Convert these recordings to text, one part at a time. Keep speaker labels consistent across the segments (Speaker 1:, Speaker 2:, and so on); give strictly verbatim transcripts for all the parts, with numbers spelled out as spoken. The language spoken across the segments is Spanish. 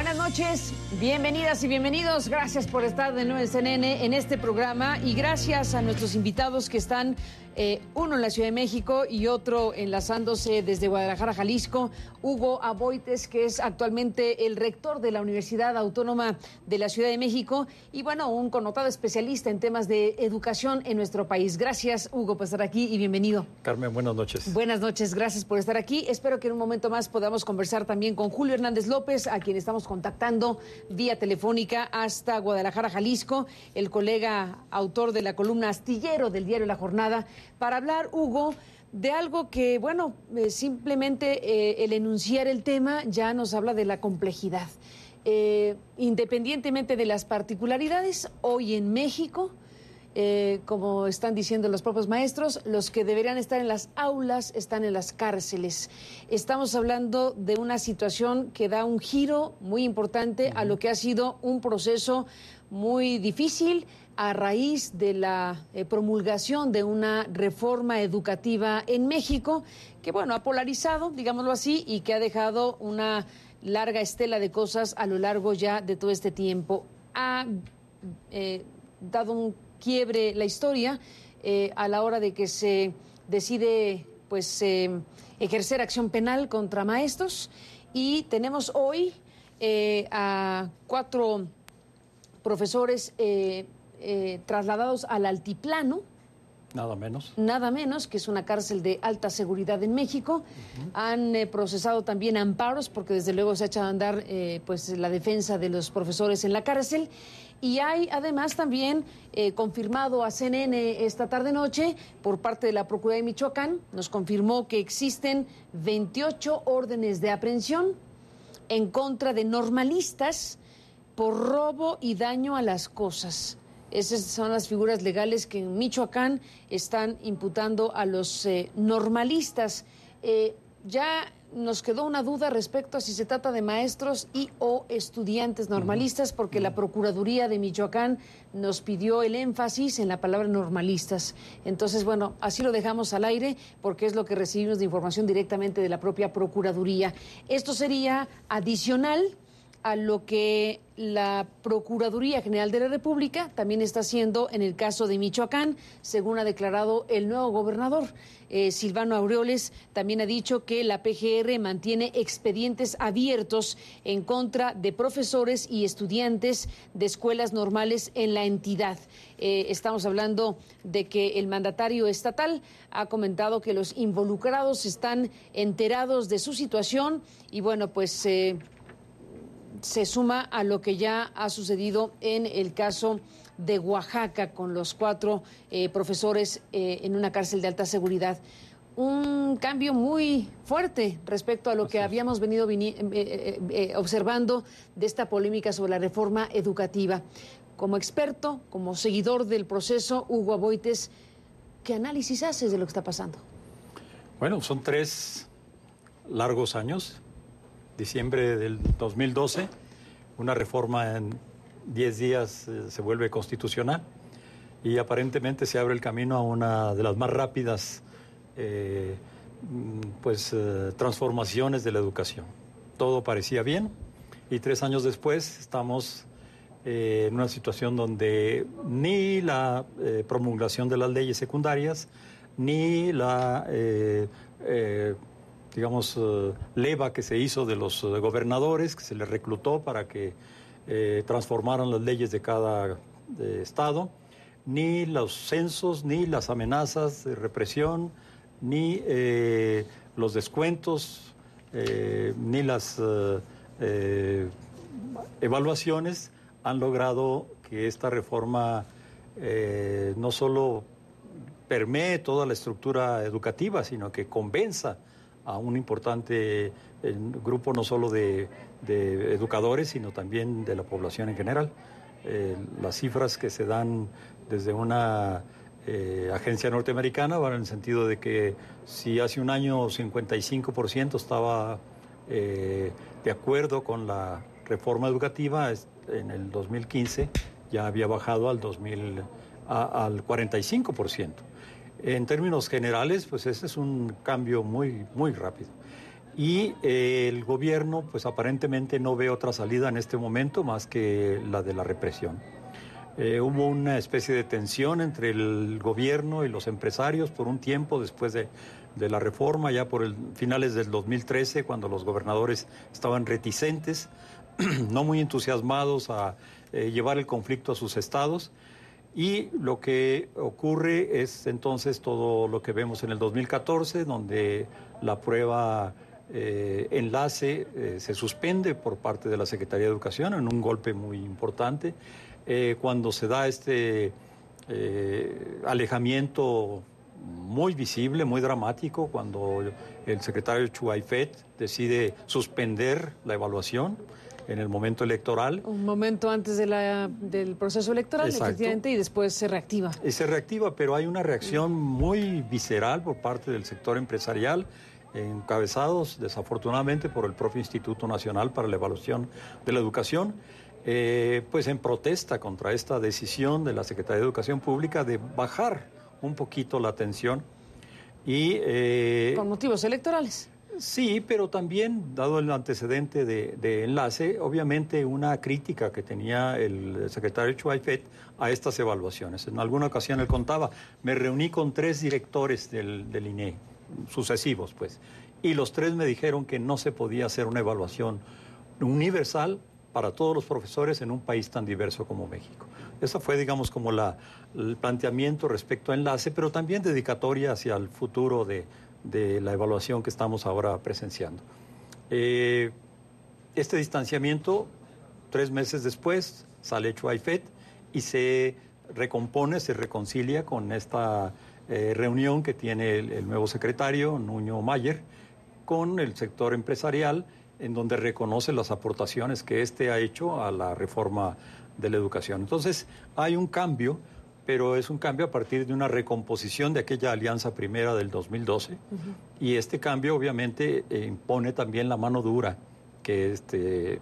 Speaker 1: Buenas noches, bienvenidas y bienvenidos. Gracias por estar de nuevo en C N N en este programa y gracias a nuestros invitados que están, eh, uno en la Ciudad de México y otro enlazándose desde Guadalajara, Jalisco. Hugo Aboites, que es actualmente el rector de la Universidad Autónoma de la Ciudad de México y, bueno, un connotado especialista en temas de educación en nuestro país. Gracias, Hugo, por estar aquí y bienvenido.
Speaker 2: Carmen, buenas noches.
Speaker 1: Buenas noches, gracias por estar aquí. Espero que en un momento más podamos conversar también con Julio Hernández López, a quien estamos contactando vía telefónica hasta Guadalajara, Jalisco, el colega autor de la columna Astillero del diario La Jornada, para hablar, Hugo, de algo que, bueno, eh, simplemente eh, el enunciar el tema ya nos habla de la complejidad. Eh, independientemente de las particularidades, hoy en México, Eh, como están diciendo los propios maestros, los que deberían estar en las aulas están en las cárceles. Estamos hablando de una situación que da un giro muy importante uh-huh. a lo que ha sido un proceso muy difícil a raíz de la eh, promulgación de una reforma educativa en México que, bueno, ha polarizado, digámoslo así, y que ha dejado una larga estela de cosas a lo largo ya de todo este tiempo. Ha eh, dado un quiebre la historia eh, a la hora de que se decide pues eh, ejercer acción penal contra maestros y tenemos hoy eh, a cuatro profesores eh, eh, trasladados al Altiplano.
Speaker 2: Nada menos.
Speaker 1: Nada menos, que es una cárcel de alta seguridad en México. Uh-huh. Han eh, procesado también amparos, porque desde luego se ha echado a andar eh, pues, la defensa de los profesores en la cárcel. Y hay además también eh, confirmado a C N N esta tarde-noche por parte de la Procuraduría de Michoacán, nos confirmó que existen veintiocho órdenes de aprehensión en contra de normalistas por robo y daño a las cosas. Esas son las figuras legales que en Michoacán están imputando a los eh, normalistas. Eh, ya nos quedó una duda respecto a si se trata de maestros y o estudiantes normalistas, porque la Procuraduría de Michoacán nos pidió el énfasis en la palabra normalistas. Entonces, bueno, así lo dejamos al aire, porque es lo que recibimos de información directamente de la propia Procuraduría. Esto sería adicional a lo que la Procuraduría General de la República también está haciendo en el caso de Michoacán, según ha declarado el nuevo gobernador. Eh, Silvano Aureoles también ha dicho que la P G R mantiene expedientes abiertos en contra de profesores y estudiantes de escuelas normales en la entidad. Eh, estamos hablando de que el mandatario estatal ha comentado que los involucrados están enterados de su situación y, bueno, pues Eh, se suma a lo que ya ha sucedido en el caso de Oaxaca con los cuatro eh, profesores eh, en una cárcel de alta seguridad. Un cambio muy fuerte respecto a lo Así que es. habíamos venido vini- eh, eh, eh, observando de esta polémica sobre la reforma educativa. Como experto, como seguidor del proceso, Hugo Aboites, ¿qué análisis haces de lo que está pasando?
Speaker 2: Bueno, son tres largos años. Diciembre del dos mil doce, una reforma en diez días eh, se vuelve constitucional y aparentemente se abre el camino a una de las más rápidas eh, pues, eh, transformaciones de la educación. Todo parecía bien y tres años después estamos eh, en una situación donde ni la eh, promulgación de las leyes secundarias ni la Eh, eh, digamos, uh, leva que se hizo de los uh, gobernadores, que se les reclutó para que eh, transformaran las leyes de cada de estado, ni los censos, ni las amenazas de represión, ni eh, los descuentos, eh, ni las uh, eh, evaluaciones han logrado que esta reforma eh, no solo permee toda la estructura educativa, sino que convenza a un importante eh, grupo no solo de, de educadores, sino también de la población en general. Eh, las cifras que se dan desde una eh, agencia norteamericana van en el sentido de que si hace un año cincuenta y cinco por ciento estaba eh, de acuerdo con la reforma educativa, en el dos mil quince ya había bajado al, dos mil, a, al cuarenta y cinco por ciento. En términos generales, pues ese es un cambio muy, muy rápido. Y eh, el gobierno, pues aparentemente no ve otra salida en este momento más que la de la represión. Eh, hubo una especie de tensión entre el gobierno y los empresarios por un tiempo después de, de la reforma, ya por el, finales del dos mil trece, cuando los gobernadores estaban reticentes, no muy entusiasmados a eh, llevar el conflicto a sus estados. Y lo que ocurre es entonces todo lo que vemos en el dos mil catorce, donde la prueba eh, enlace eh, se suspende por parte de la Secretaría de Educación en un golpe muy importante. Eh, cuando se da este eh, alejamiento muy visible, muy dramático, cuando el secretario Chuaifet decide suspender la evaluación en el momento electoral.
Speaker 1: Un momento antes de la, del proceso electoral, exacto, efectivamente, y después se reactiva.
Speaker 2: Y se reactiva, pero hay una reacción muy visceral por parte del sector empresarial, encabezados desafortunadamente por el propio Instituto Nacional para la Evaluación de la Educación, eh, pues en protesta contra esta decisión de la Secretaría de Educación Pública de bajar un poquito la tensión. Y, eh,
Speaker 1: ¿Con motivos electorales?
Speaker 2: Sí, pero también, dado el antecedente de, de enlace, obviamente una crítica que tenía el secretario Chuaifet a estas evaluaciones. En alguna ocasión él contaba, me reuní con tres directores del, del I N E, sucesivos pues, y los tres me dijeron que no se podía hacer una evaluación universal para todos los profesores en un país tan diverso como México. Esa fue, digamos, como la, el planteamiento respecto a enlace, pero también dedicatoria hacia el futuro de de la evaluación que estamos ahora presenciando. Eh, este distanciamiento, tres meses después, sale Chuaifet y se recompone, se reconcilia con esta eh, reunión que tiene el, el nuevo secretario, Nuño Mayer, con el sector empresarial, en donde reconoce las aportaciones que éste ha hecho a la reforma de la educación. Entonces, hay un cambio, pero es un cambio a partir de una recomposición de aquella alianza primera del dos mil doce, uh-huh. Y este cambio obviamente eh, impone también la mano dura que este,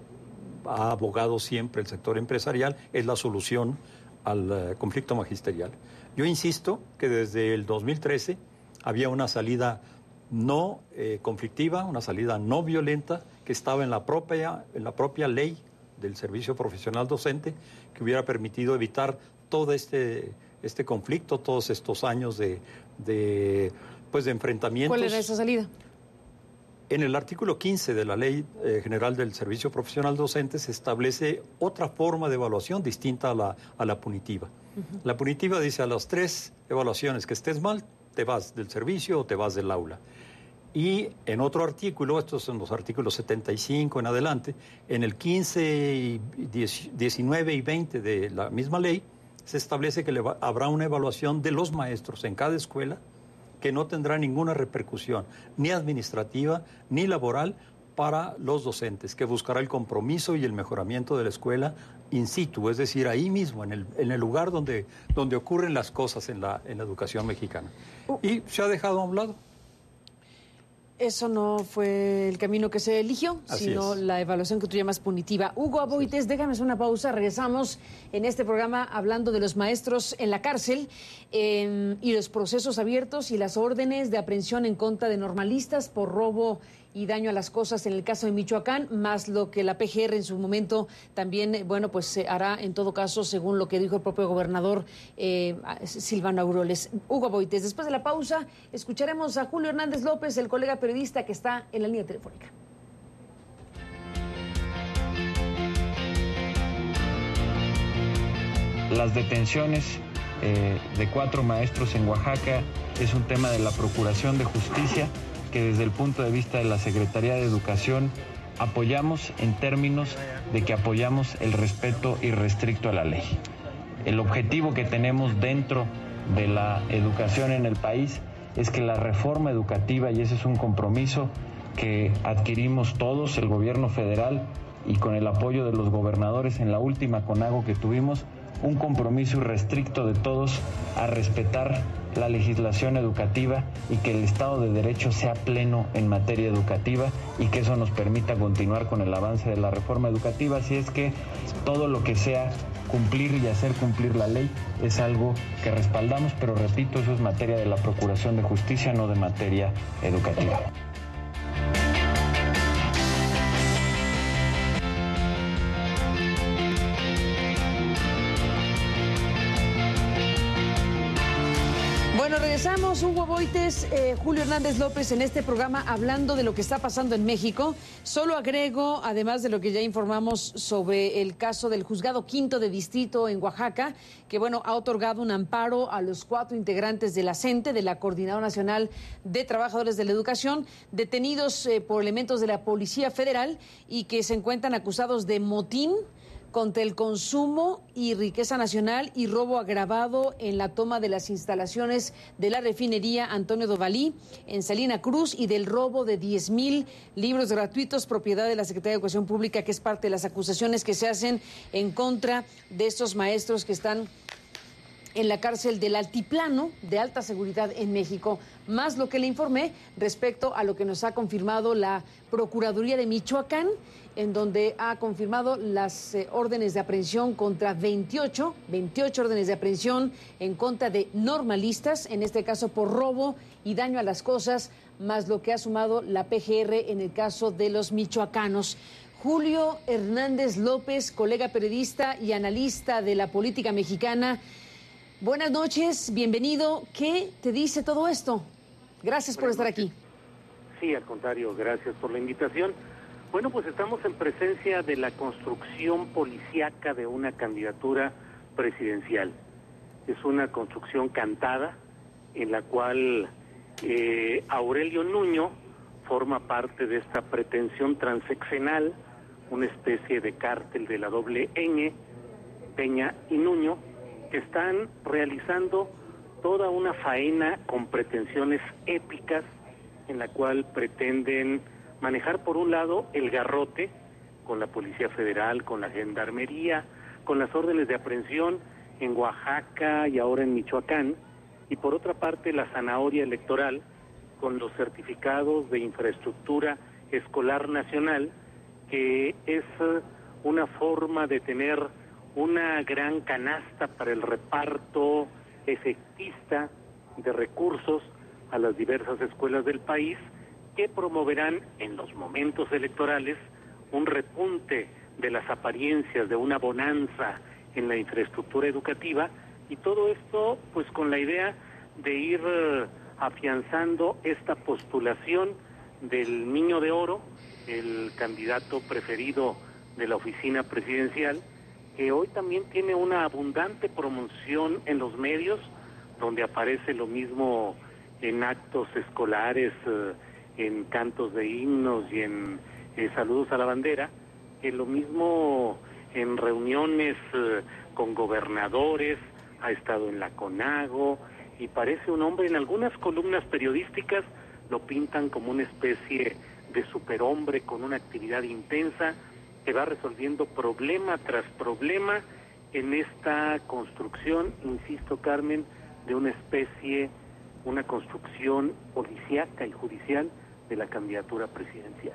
Speaker 2: ha abogado siempre el sector empresarial, es la solución al uh, conflicto magisterial. Yo insisto que desde el dos mil trece había una salida no eh, conflictiva, una salida no violenta, que estaba en la propia, en la propia ley del servicio profesional docente, que hubiera permitido evitar todo este, este conflicto, todos estos años de, de, pues de enfrentamientos.
Speaker 1: ¿Cuál era esa salida?
Speaker 2: En el artículo quince de la Ley eh, General del Servicio Profesional Docente se establece otra forma de evaluación distinta a la, a la punitiva. Uh-huh. La punitiva dice a las tres evaluaciones que estés mal, te vas del servicio o te vas del aula. Y en otro artículo, estos son los artículos setenta y cinco en adelante, en el quince, diecinueve y veinte de la misma ley, se establece que le va, habrá una evaluación de los maestros en cada escuela que no tendrá ninguna repercusión, ni administrativa, ni laboral, para los docentes, que buscará el compromiso y el mejoramiento de la escuela in situ, es decir, ahí mismo, en el, en el lugar donde, donde ocurren las cosas en la, en la educación mexicana. Y se ha dejado a un lado.
Speaker 1: Eso no fue el camino que se eligió,
Speaker 2: Así
Speaker 1: sino
Speaker 2: es.
Speaker 1: La evaluación que tú llamas punitiva. Hugo Aboites, déjame hacer una pausa. Regresamos en este programa hablando de los maestros en la cárcel eh, y los procesos abiertos y las órdenes de aprehensión en contra de normalistas por robo y daño a las cosas en el caso de Michoacán, más lo que la P G R en su momento también, bueno, pues se hará en todo caso según lo que dijo el propio gobernador eh, Silvano Aureoles. Hugo Aboites, después de la pausa escucharemos a Julio Hernández López, el colega periodista que está en la línea telefónica.
Speaker 3: Las detenciones eh, de cuatro maestros en Oaxaca es un tema de la Procuración de Justicia que desde el punto de vista de la Secretaría de Educación apoyamos en términos de que apoyamos el respeto irrestricto a la ley. El objetivo que tenemos dentro de la educación en el país es que la reforma educativa, y ese es un compromiso que adquirimos todos, el gobierno federal y con el apoyo de los gobernadores en la última CONAGO que tuvimos, un compromiso irrestricto de todos a respetar la legislación educativa y que el Estado de Derecho sea pleno en materia educativa y que eso nos permita continuar con el avance de la reforma educativa. Así es que todo lo que sea cumplir y hacer cumplir la ley es algo que respaldamos, pero repito, eso es materia de la Procuración de Justicia, no de materia educativa.
Speaker 1: Bueno, regresamos, Hugo Boites, eh, Julio Hernández López en este programa hablando de lo que está pasando en México. Solo agrego, además de lo que ya informamos sobre el caso del Juzgado Quinto de Distrito en Oaxaca, que bueno, ha otorgado un amparo a los cuatro integrantes de la CENTE, de la Coordinadora Nacional de Trabajadores de la Educación, detenidos eh, por elementos de la Policía Federal y que se encuentran acusados de motín contra el consumo y riqueza nacional y robo agravado en la toma de las instalaciones de la refinería Antonio Dovalí en Salina Cruz y del robo de diez mil libros gratuitos propiedad de la Secretaría de Educación Pública, que es parte de las acusaciones que se hacen en contra de estos maestros que están en la cárcel del Altiplano de alta seguridad en México, más lo que le informé respecto a lo que nos ha confirmado la Procuraduría de Michoacán, en donde ha confirmado las eh, órdenes de aprehensión contra veintiocho, veintiocho órdenes de aprehensión en contra de normalistas, en este caso por robo y daño a las cosas, más lo que ha sumado la P G R en el caso de los michoacanos. Julio Hernández López, colega periodista y analista de la política mexicana. Buenas noches, bienvenido. ¿Qué te dice todo esto? Gracias por estar aquí.
Speaker 4: Sí, al contrario, gracias por la invitación. Bueno, pues estamos en presencia de la construcción policíaca de una candidatura presidencial. Es una construcción cantada en la cual eh, Aurelio Nuño forma parte de esta pretensión transeccional, una especie de cártel de la doble ñ, Peña y Nuño, que están realizando toda una faena con pretensiones épicas en la cual pretenden manejar por un lado el garrote con la Policía Federal, con la Gendarmería, con las órdenes de aprehensión en Oaxaca y ahora en Michoacán, y por otra parte la zanahoria electoral con los certificados de infraestructura escolar nacional, que es una forma de tener una gran canasta para el reparto efectista de recursos a las diversas escuelas del país, que promoverán en los momentos electorales un repunte de las apariencias de una bonanza en la infraestructura educativa, y todo esto pues con la idea de ir uh, afianzando esta postulación del Niño de Oro, el candidato preferido de la oficina presidencial, que hoy también tiene una abundante promoción en los medios, donde aparece lo mismo en actos escolares, uh, en cantos de himnos y en eh, saludos a la bandera, que lo mismo en reuniones uh, con gobernadores, ha estado en la CONAGO, y parece un hombre, en algunas columnas periodísticas lo pintan como una especie de superhombre con una actividad intensa que va resolviendo problema tras problema en esta construcción, insisto, Carmen, de una especie, una construcción policíaca y judicial de la candidatura presidencial.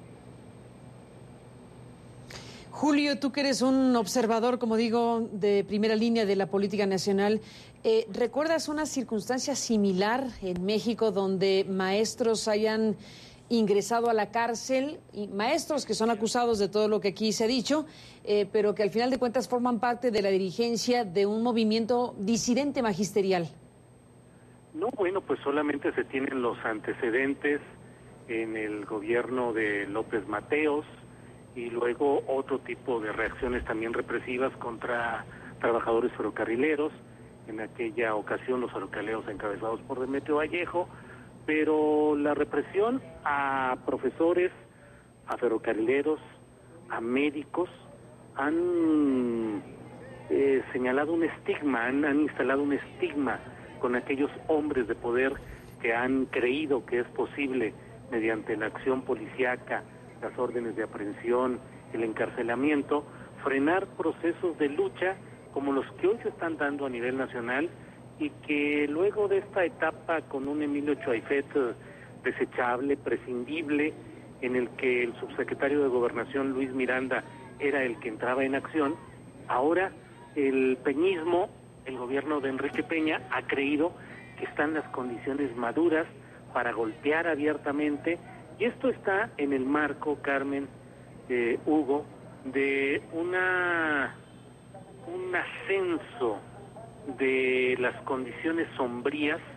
Speaker 1: Julio, tú que eres un observador, como digo, de primera línea de la política nacional, eh, ¿recuerdas una circunstancia similar en México donde maestros hayan ingresado a la cárcel, y maestros que son acusados de todo lo que aquí se ha dicho, eh, pero que al final de cuentas forman parte de la dirigencia de un movimiento disidente magisterial?
Speaker 4: No, bueno, pues solamente se tienen los antecedentes en el gobierno de López Mateos, y luego otro tipo de reacciones también represivas contra trabajadores ferrocarrileros, en aquella ocasión los ferrocarrileros encabezados por Demetrio Vallejo, pero la represión a profesores, a ferrocarrileros, a médicos, han eh, señalado un estigma, han, han instalado un estigma con aquellos hombres de poder que han creído que es posible, mediante la acción policíaca, las órdenes de aprehensión, el encarcelamiento, frenar procesos de lucha como los que hoy se están dando a nivel nacional, y que luego de esta etapa con un Emilio Chuaifet desechable, prescindible, en el que el subsecretario de Gobernación, Luis Miranda, era el que entraba en acción, ahora el peñismo, el gobierno de Enrique Peña, ha creído que están las condiciones maduras para golpear abiertamente, y esto está en el marco, Carmen, eh, Hugo, de una un ascenso de las condiciones sombrías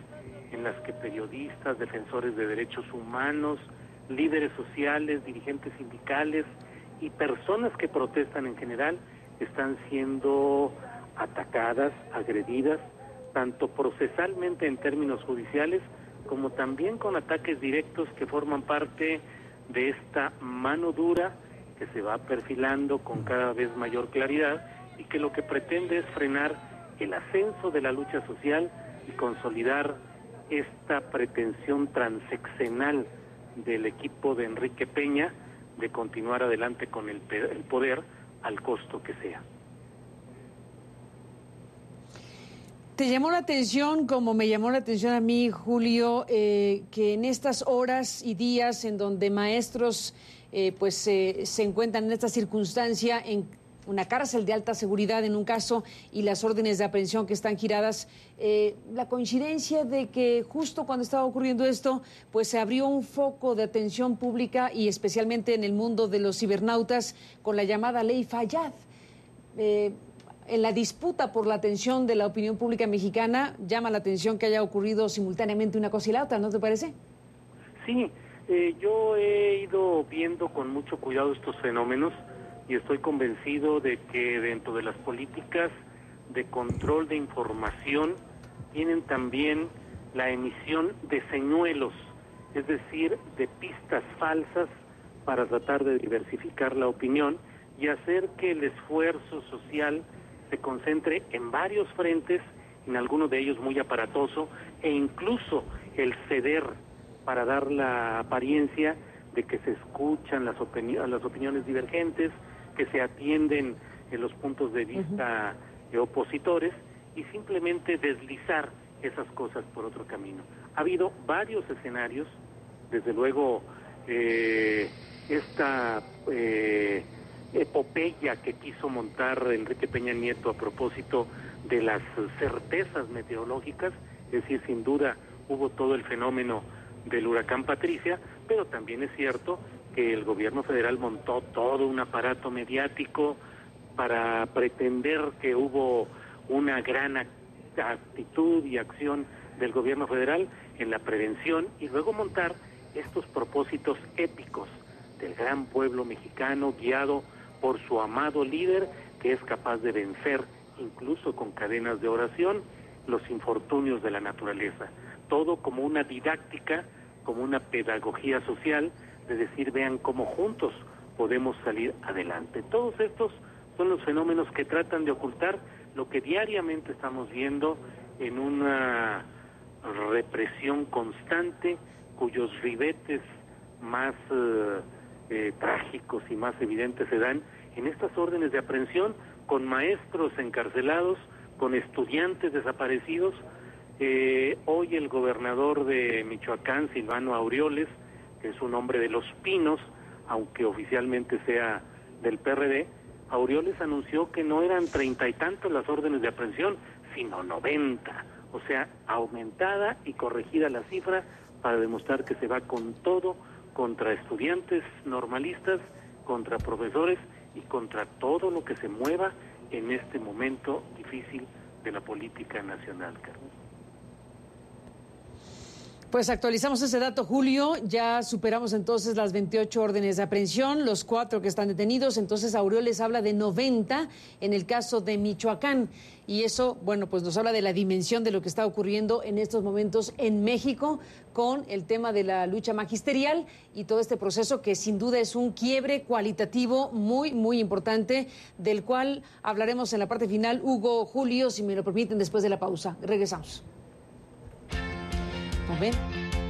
Speaker 4: en las que periodistas, defensores de derechos humanos, líderes sociales, dirigentes sindicales y personas que protestan en general están siendo atacadas, agredidas, tanto procesalmente en términos judiciales, como también con ataques directos que forman parte de esta mano dura que se va perfilando con cada vez mayor claridad y que lo que pretende es frenar el ascenso de la lucha social y consolidar esta pretensión transeccional del equipo de Enrique Peña de continuar adelante con el, el poder al costo que sea.
Speaker 1: ¿Te llamó la atención, como me llamó la atención a mí, Julio, eh, que en estas horas y días en donde maestros eh, pues eh, se encuentran en esta circunstancia, en una cárcel de alta seguridad en un caso y las órdenes de aprehensión que están giradas, eh, la coincidencia de que justo cuando estaba ocurriendo esto, pues se abrió un foco de atención pública y especialmente en el mundo de los cibernautas con la llamada Ley Fayad? Eh, En la disputa por la atención de la opinión pública mexicana, llama la atención que haya ocurrido simultáneamente una cosa y la otra, ¿no te parece?
Speaker 4: Sí, eh, yo he ido viendo con mucho cuidado estos fenómenos y estoy convencido de que dentro de las políticas de control de información tienen también la emisión de señuelos, es decir, de pistas falsas para tratar de diversificar la opinión y hacer que el esfuerzo social se concentre en varios frentes, en algunos de ellos muy aparatoso, e incluso el ceder para dar la apariencia de que se escuchan las, opini- las opiniones divergentes, que se atienden en los puntos de vista uh-huh. opositores, y simplemente deslizar esas cosas por otro camino. Ha habido varios escenarios, desde luego eh, esta... Eh, epopeya que quiso montar Enrique Peña Nieto a propósito de las certezas meteorológicas, es decir, sin duda hubo todo el fenómeno del huracán Patricia, pero también es cierto que el gobierno federal montó todo un aparato mediático para pretender que hubo una gran actitud y acción del gobierno federal en la prevención y luego montar estos propósitos épicos del gran pueblo mexicano guiado por su amado líder, que es capaz de vencer, incluso con cadenas de oración, los infortunios de la naturaleza. Todo como una didáctica, como una pedagogía social, de decir, vean cómo juntos podemos salir adelante. Todos estos son los fenómenos que tratan de ocultar lo que diariamente estamos viendo en una represión constante, cuyos ribetes más... Uh, Eh, trágicos y más evidentes se dan en estas órdenes de aprehensión con maestros encarcelados, con estudiantes desaparecidos. Eh, hoy el gobernador de Michoacán, Silvano Aureoles, que es un hombre de Los Pinos, aunque oficialmente sea del P R D, Aureoles anunció que no eran treinta y tantos las órdenes de aprehensión, sino noventa, o sea, aumentada y corregida la cifra para demostrar que se va con todo contra estudiantes normalistas, contra profesores y contra todo lo que se mueva en este momento difícil de la política nacional, Carmen.
Speaker 1: Pues actualizamos ese dato, Julio. Ya superamos entonces las veintiocho órdenes de aprehensión, los cuatro que están detenidos. Entonces Aureoles habla de noventa en el caso de Michoacán. Y eso, bueno, pues nos habla de la dimensión de lo que está ocurriendo en estos momentos en México con el tema de la lucha magisterial y todo este proceso que sin duda es un quiebre cualitativo muy, muy importante, del cual hablaremos en la parte final. Hugo, Julio, si me lo permiten, después de la pausa. Regresamos. ¿Nos ven?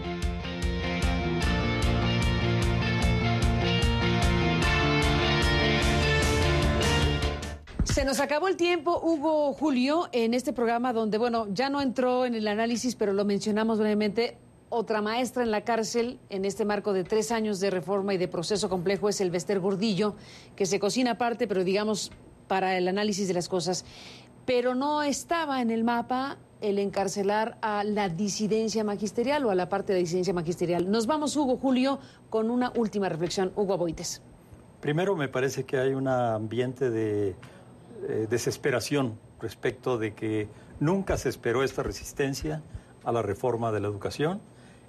Speaker 1: Se nos acabó el tiempo, Hugo, Julio, en este programa donde, bueno, ya no entró en el análisis, pero lo mencionamos brevemente. Otra maestra en la cárcel en este marco de tres años de reforma y de proceso complejo es Elvester Gordillo, que se cocina aparte, pero digamos para el análisis de las cosas. Pero no estaba en el mapa el encarcelar a la disidencia magisterial o a la parte de disidencia magisterial. Nos vamos, Hugo, Julio, con una última reflexión. Hugo Aboites.
Speaker 2: Primero, me parece que hay un ambiente de eh, desesperación respecto de que nunca se esperó esta resistencia a la reforma de la educación,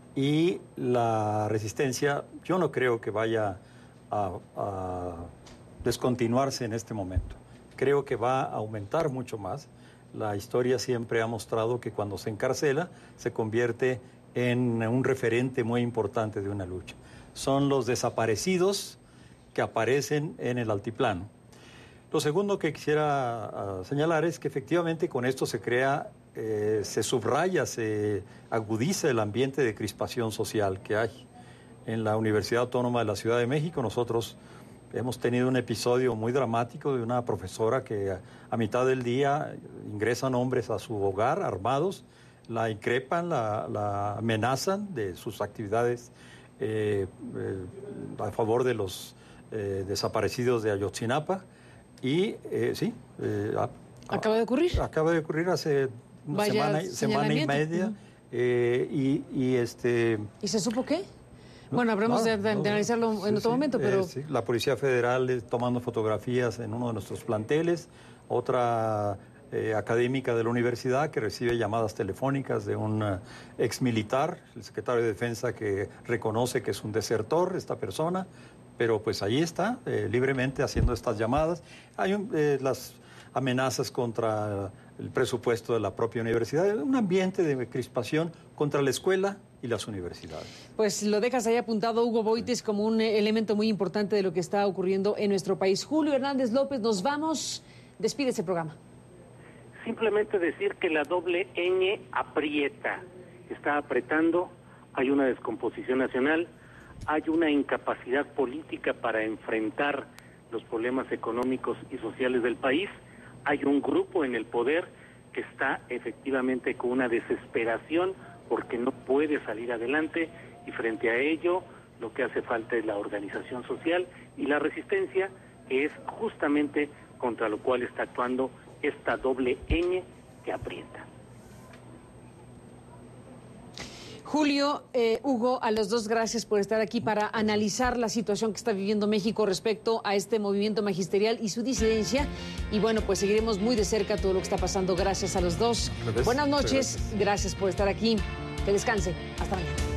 Speaker 2: y la resistencia yo no creo que vaya a, a descontinuarse en este momento. Creo que va a aumentar mucho más. La historia siempre ha mostrado que cuando se encarcela se convierte en un referente muy importante de una lucha. Son los desaparecidos que aparecen en el altiplano. Lo segundo que quisiera uh, señalar es que efectivamente con esto se crea, eh, se subraya, se agudiza el ambiente de crispación social que hay. En la Universidad Autónoma de la Ciudad de México nosotros hemos tenido un episodio muy dramático de una profesora que a, a mitad del día ingresan hombres a su hogar armados, la increpan, la, la amenazan de sus actividades eh, eh, a favor de los eh, desaparecidos de Ayotzinapa. Y eh, sí, eh, a,
Speaker 1: acaba de ocurrir.
Speaker 2: Acaba de ocurrir hace una
Speaker 1: Vaya
Speaker 2: semana, semana y media. Uh-huh. eh, y, y este.
Speaker 1: ¿Y se supo qué? Bueno, habremos no, de, de, no, de analizarlo en sí, otro sí, momento, pero...
Speaker 2: Eh, sí. La Policía Federal eh, tomando fotografías en uno de nuestros planteles, otra eh, académica de la universidad que recibe llamadas telefónicas de un uh, exmilitar, el secretario de Defensa, que reconoce que es un desertor esta persona, pero pues ahí está, eh, libremente haciendo estas llamadas. Hay un, eh, las amenazas contra el presupuesto de la propia universidad, un ambiente de crispación contra la escuela y las universidades.
Speaker 1: Pues lo dejas ahí apuntado, Hugo Boites, como un elemento muy importante de lo que está ocurriendo en nuestro país. Julio Hernández López, nos vamos. Despide ese programa.
Speaker 4: Simplemente decir que la doble ñ aprieta, está apretando, hay una descomposición nacional, hay una incapacidad política para enfrentar los problemas económicos y sociales del país, hay un grupo en el poder que está efectivamente con una desesperación porque no puede salir adelante, y frente a ello lo que hace falta es la organización social y la resistencia, que es justamente contra lo cual está actuando esta doble ñ que aprieta.
Speaker 1: Julio, eh, Hugo, a los dos gracias por estar aquí para analizar la situación que está viviendo México respecto a este movimiento magisterial y su disidencia. Y bueno, pues seguiremos muy de cerca todo lo que está pasando. Gracias a los dos. Buenas noches. Gracias por estar aquí. Que descanse. Hasta mañana.